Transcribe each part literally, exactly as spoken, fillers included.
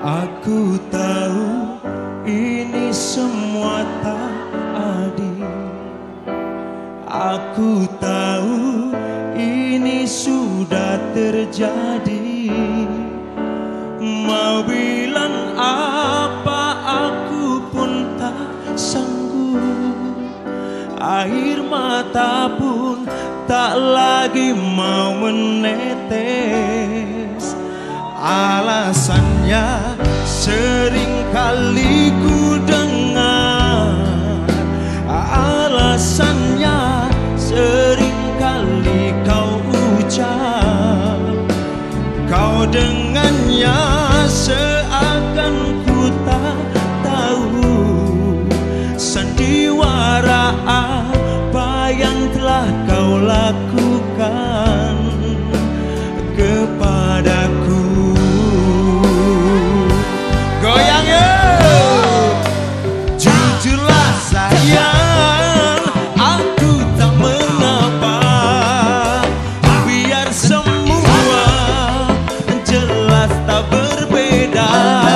Aku tahu ini semua tak adil. Aku tahu ini sudah terjadi. Mau bilang apa aku pun tak sanggup. Air mata pun tak lagi mau menetes. Alasannya sering kali ku dengar, alasannya sering kali kau ucap. Kau dengannya seakan ku tak tahu sandiwara apa yang telah kau lakukan kepadaku. Goyang yuk, jujurlah sayang, aku tak mengapa. Biar semua jelas tak berbeda.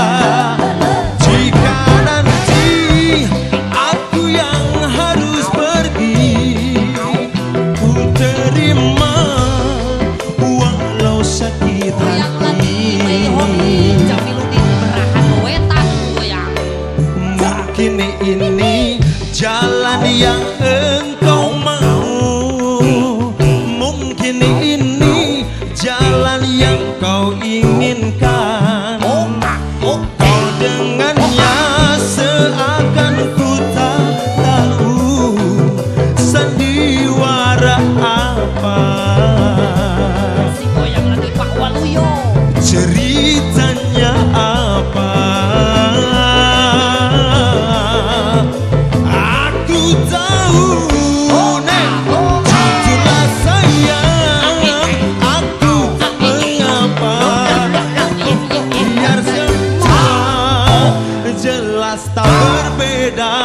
Jika nanti aku yang harus pergi, ku terima walau sakit hati. Mungkin ini jalan yang engkau mau, mungkin ini jalan yang kau inginkan. Kau dengannya seakan ku tak tahu sandiwara apa. Ceritanya apa? Aku tahu, Nek, jujurlah sayang, aku tak mengapa. Biar semua jelas tak berbeda.